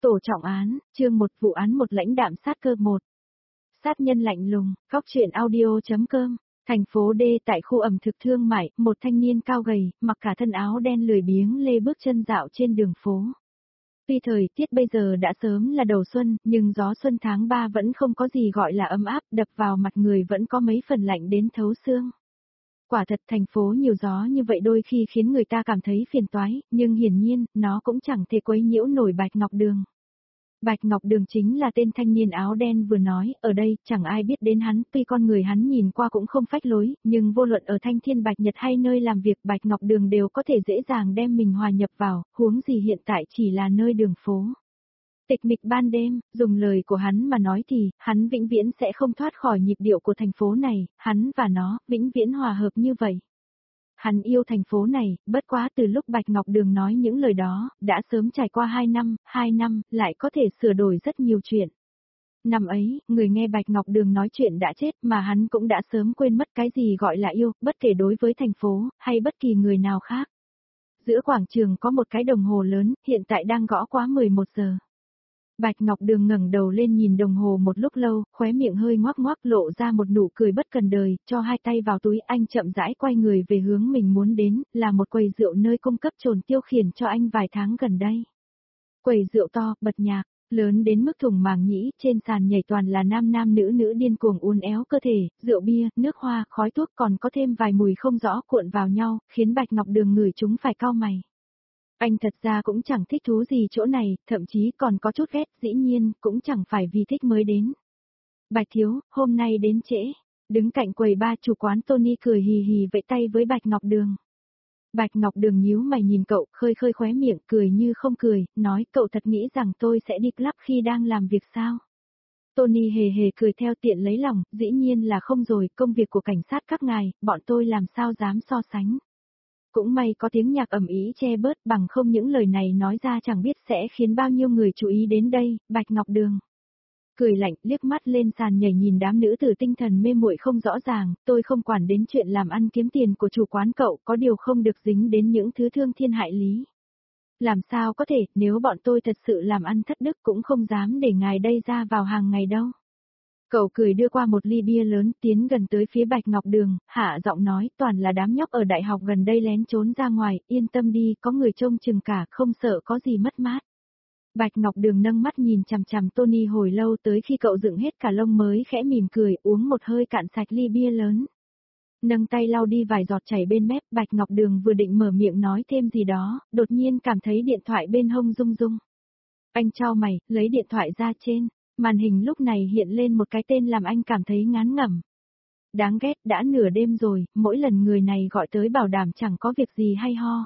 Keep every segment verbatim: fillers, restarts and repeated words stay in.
Tổ trọng án, chương một vụ án một lãnh đạm sát cơ một. Sát nhân lạnh lùng, góc truyện audio.com. Thành phố D tại khu ẩm thực thương mại, một thanh niên cao gầy, mặc cả thân áo đen lười biếng lê bước chân dạo trên đường phố. Tuy thời tiết bây giờ đã sớm là đầu xuân, nhưng gió xuân tháng ba vẫn không có gì gọi là ấm áp, đập vào mặt người vẫn có mấy phần lạnh đến thấu xương. Quả thật thành phố nhiều gió như vậy đôi khi khiến người ta cảm thấy phiền toái, nhưng hiển nhiên, nó cũng chẳng thể quấy nhiễu nổi Bạch Ngọc Đường. Bạch Ngọc Đường chính là tên thanh niên áo đen vừa nói, ở đây chẳng ai biết đến hắn, tuy con người hắn nhìn qua cũng không phách lối, nhưng vô luận ở Thanh Thiên Bạch Nhật hay nơi làm việc Bạch Ngọc Đường đều có thể dễ dàng đem mình hòa nhập vào, huống gì hiện tại chỉ là nơi đường phố. Tịch mịch ban đêm, dùng lời của hắn mà nói thì, hắn vĩnh viễn sẽ không thoát khỏi nhịp điệu của thành phố này, hắn và nó, vĩnh viễn hòa hợp như vậy. Hắn yêu thành phố này, bất quá từ lúc Bạch Ngọc Đường nói những lời đó, đã sớm trải qua hai năm, hai năm, lại có thể sửa đổi rất nhiều chuyện. Năm ấy, người nghe Bạch Ngọc Đường nói chuyện đã chết mà hắn cũng đã sớm quên mất cái gì gọi là yêu, bất kể đối với thành phố, hay bất kỳ người nào khác. Giữa quảng trường có một cái đồng hồ lớn, hiện tại đang gõ quá mười một giờ. Bạch Ngọc Đường ngẩng đầu lên nhìn đồng hồ một lúc lâu, khóe miệng hơi ngoác ngoác lộ ra một nụ cười bất cần đời, cho hai tay vào túi anh chậm rãi quay người về hướng mình muốn đến, là một quầy rượu nơi cung cấp trồn tiêu khiển cho anh vài tháng gần đây. Quầy rượu to, bật nhạc, lớn đến mức thủng màng nhĩ, trên sàn nhảy toàn là nam nam nữ nữ điên cuồng uốn éo cơ thể, rượu bia, nước hoa, khói thuốc còn có thêm vài mùi không rõ cuộn vào nhau, khiến Bạch Ngọc Đường ngửi chúng phải cau mày. Anh thật ra cũng chẳng thích thú gì chỗ này, thậm chí còn có chút ghét, dĩ nhiên, cũng chẳng phải vì thích mới đến. Bạch thiếu, hôm nay đến trễ. Đứng cạnh quầy ba chủ quán Tony cười hì hì vẫy tay với Bạch Ngọc Đường. Bạch Ngọc Đường nhíu mày nhìn cậu, khơi khơi khóe miệng, cười như không cười, nói cậu thật nghĩ rằng tôi sẽ đi club khi đang làm việc sao? Tony hề hề cười theo tiện lấy lòng, dĩ nhiên là không rồi, công việc của cảnh sát các ngài, bọn tôi làm sao dám so sánh. Cũng may có tiếng nhạc ầm ĩ che bớt, bằng không những lời này nói ra chẳng biết sẽ khiến bao nhiêu người chú ý đến đây, Bạch Ngọc Đường. Cười lạnh, liếc mắt lên sàn nhảy nhìn đám nữ tử tinh thần mê muội không rõ ràng, tôi không quản đến chuyện làm ăn kiếm tiền của chủ quán cậu, có điều không được dính đến những thứ thương thiên hại lý. Làm sao có thể, nếu bọn tôi thật sự làm ăn thất đức cũng không dám để ngài đây ra vào hàng ngày đâu. Cậu cười đưa qua một ly bia lớn, tiến gần tới phía Bạch Ngọc Đường, hạ giọng nói, toàn là đám nhóc ở đại học gần đây lén trốn ra ngoài, yên tâm đi, có người trông chừng cả, không sợ có gì mất mát. Bạch Ngọc Đường nâng mắt nhìn chằm chằm Tony hồi lâu tới khi cậu dựng hết cả lông mới khẽ mỉm cười, uống một hơi cạn sạch ly bia lớn. Nâng tay lau đi vài giọt chảy bên mép, Bạch Ngọc Đường vừa định mở miệng nói thêm gì đó, đột nhiên cảm thấy điện thoại bên hông rung rung. Anh chau mày, lấy điện thoại ra trên. Màn hình lúc này hiện lên một cái tên làm anh cảm thấy ngán ngẩm. Đáng ghét, đã nửa đêm rồi, mỗi lần người này gọi tới bảo đảm chẳng có việc gì hay ho.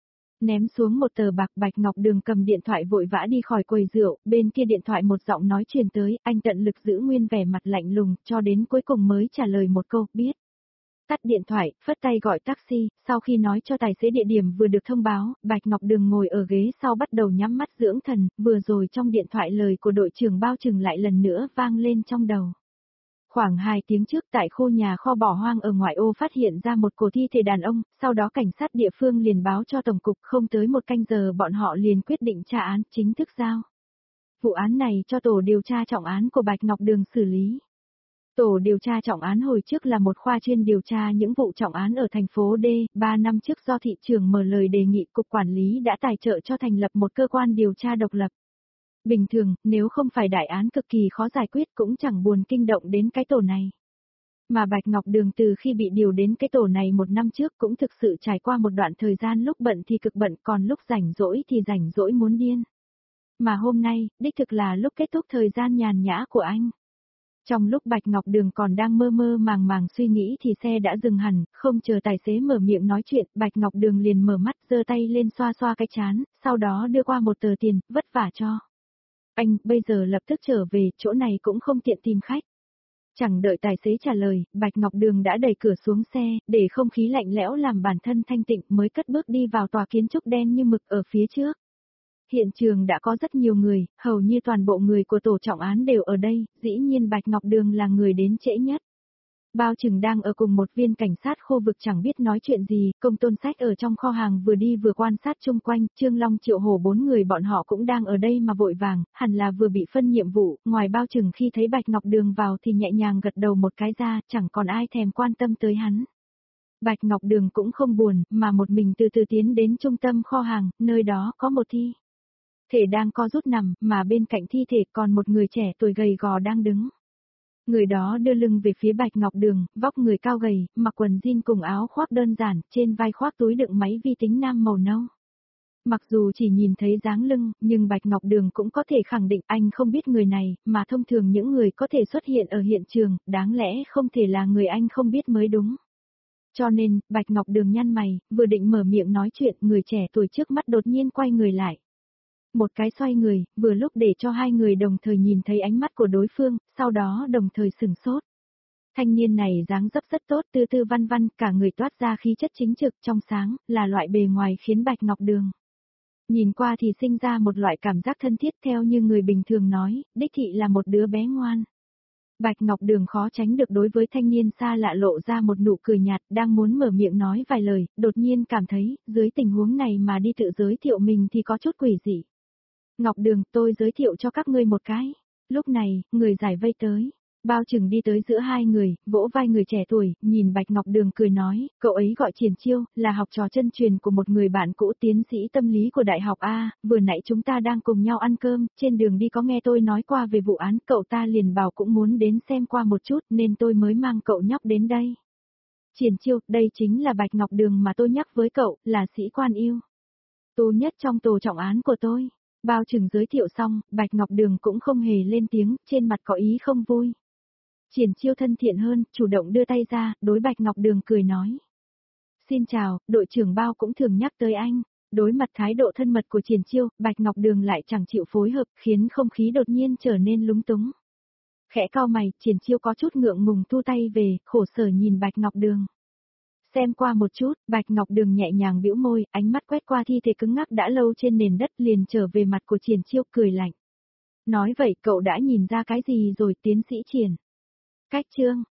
Ném xuống một tờ bạc, Bạch Ngọc Đường cầm điện thoại vội vã đi khỏi quầy rượu, bên kia điện thoại một giọng nói truyền tới, anh tận lực giữ nguyên vẻ mặt lạnh lùng, cho đến cuối cùng mới trả lời một câu, biết. Tắt điện thoại, phất tay gọi taxi, sau khi nói cho tài xế địa điểm vừa được thông báo, Bạch Ngọc Đường ngồi ở ghế sau bắt đầu nhắm mắt dưỡng thần, vừa rồi trong điện thoại lời của đội trưởng bao trừng lại lần nữa vang lên trong đầu. Khoảng hai tiếng trước tại khu nhà kho bỏ hoang ở ngoại ô phát hiện ra một cổ thi thể đàn ông, sau đó cảnh sát địa phương liền báo cho tổng cục, không tới một canh giờ bọn họ liền quyết định tra án chính thức giao. Vụ án này cho tổ điều tra trọng án của Bạch Ngọc Đường xử lý. Tổ điều tra trọng án hồi trước là một khoa chuyên điều tra những vụ trọng án ở thành phố D, ba năm trước do thị trưởng mở lời đề nghị cục quản lý đã tài trợ cho thành lập một cơ quan điều tra độc lập. Bình thường, nếu không phải đại án cực kỳ khó giải quyết cũng chẳng buồn kinh động đến cái tổ này. Mà Bạch Ngọc Đường từ khi bị điều đến cái tổ này một năm trước cũng thực sự trải qua một đoạn thời gian lúc bận thì cực bận còn lúc rảnh rỗi thì rảnh rỗi muốn điên. Mà hôm nay, đích thực là lúc kết thúc thời gian nhàn nhã của anh. Trong lúc Bạch Ngọc Đường còn đang mơ mơ màng màng suy nghĩ thì xe đã dừng hẳn, không chờ tài xế mở miệng nói chuyện, Bạch Ngọc Đường liền mở mắt giơ tay lên xoa xoa cái trán, sau đó đưa qua một tờ tiền, vất vả cho. Anh, bây giờ lập tức trở về, chỗ này cũng không tiện tìm khách. Chẳng đợi tài xế trả lời, Bạch Ngọc Đường đã đẩy cửa xuống xe, để không khí lạnh lẽo làm bản thân thanh tịnh mới cất bước đi vào tòa kiến trúc đen như mực ở phía trước. Hiện trường đã có rất nhiều người, hầu như toàn bộ người của tổ trọng án đều ở đây, dĩ nhiên Bạch Ngọc Đường là người đến trễ nhất. Bao Trừng đang ở cùng một viên cảnh sát khu vực chẳng biết nói chuyện gì, Công Tôn Sách ở trong kho hàng vừa đi vừa quan sát chung quanh, Trương Long Triệu Hổ bốn người bọn họ cũng đang ở đây mà vội vàng, hẳn là vừa bị phân nhiệm vụ, ngoài Bao Trừng khi thấy Bạch Ngọc Đường vào thì nhẹ nhàng gật đầu một cái ra, chẳng còn ai thèm quan tâm tới hắn. Bạch Ngọc Đường cũng không buồn, mà một mình từ từ tiến đến trung tâm kho hàng, nơi đó có một thi thể đang co rút nằm, mà bên cạnh thi thể còn một người trẻ tuổi gầy gò đang đứng. Người đó đưa lưng về phía Bạch Ngọc Đường, vóc người cao gầy, mặc quần jean cùng áo khoác đơn giản, trên vai khoác túi đựng máy vi tính nam màu nâu. Mặc dù chỉ nhìn thấy dáng lưng, nhưng Bạch Ngọc Đường cũng có thể khẳng định anh không biết người này, mà thông thường những người có thể xuất hiện ở hiện trường, đáng lẽ không thể là người anh không biết mới đúng. Cho nên, Bạch Ngọc Đường nhăn mày, vừa định mở miệng nói chuyện, người trẻ tuổi trước mắt đột nhiên quay người lại. Một cái xoay người, vừa lúc để cho hai người đồng thời nhìn thấy ánh mắt của đối phương, sau đó đồng thời sửng sốt. Thanh niên này dáng dấp rất tốt, tư tư văn văn, cả người toát ra khí chất chính trực trong sáng, là loại bề ngoài khiến Bạch Ngọc Đường nhìn qua thì sinh ra một loại cảm giác thân thiết, theo như người bình thường nói, đích thị là một đứa bé ngoan. Bạch Ngọc Đường khó tránh được đối với thanh niên xa lạ lộ ra một nụ cười nhạt, đang muốn mở miệng nói vài lời, đột nhiên cảm thấy, dưới tình huống này mà đi tự giới thiệu mình thì có chút quỷ dị. Ngọc Đường, tôi giới thiệu cho các ngươi một cái. Lúc này, người giải vây tới. Bao Trừng đi tới giữa hai người, vỗ vai người trẻ tuổi, nhìn Bạch Ngọc Đường cười nói, cậu ấy gọi Triển Chiêu, là học trò chân truyền của một người bạn cũ tiến sĩ tâm lý của Đại học A, vừa nãy chúng ta đang cùng nhau ăn cơm, trên đường đi có nghe tôi nói qua về vụ án, cậu ta liền bảo cũng muốn đến xem qua một chút nên tôi mới mang cậu nhóc đến đây. Triển Chiêu, đây chính là Bạch Ngọc Đường mà tôi nhắc với cậu, là sĩ quan yêu tố nhất trong tổ trọng án của tôi. Bao Trừng giới thiệu xong, Bạch Ngọc Đường cũng không hề lên tiếng, trên mặt có ý không vui. Triển Chiêu thân thiện hơn, chủ động đưa tay ra, đối Bạch Ngọc Đường cười nói. Xin chào, đội trưởng Bao cũng thường nhắc tới anh. Đối mặt thái độ thân mật của Triển Chiêu, Bạch Ngọc Đường lại chẳng chịu phối hợp, khiến không khí đột nhiên trở nên lúng túng. Khẽ cau mày, Triển Chiêu có chút ngượng ngùng thu tay về, khổ sở nhìn Bạch Ngọc Đường. Xem qua một chút, Bạch Ngọc Đường nhẹ nhàng bĩu môi, ánh mắt quét qua thi thể cứng ngắc đã lâu trên nền đất liền trở về mặt của Triển Chiêu cười lạnh. Nói vậy cậu đã nhìn ra cái gì rồi tiến sĩ Triển? Cách chương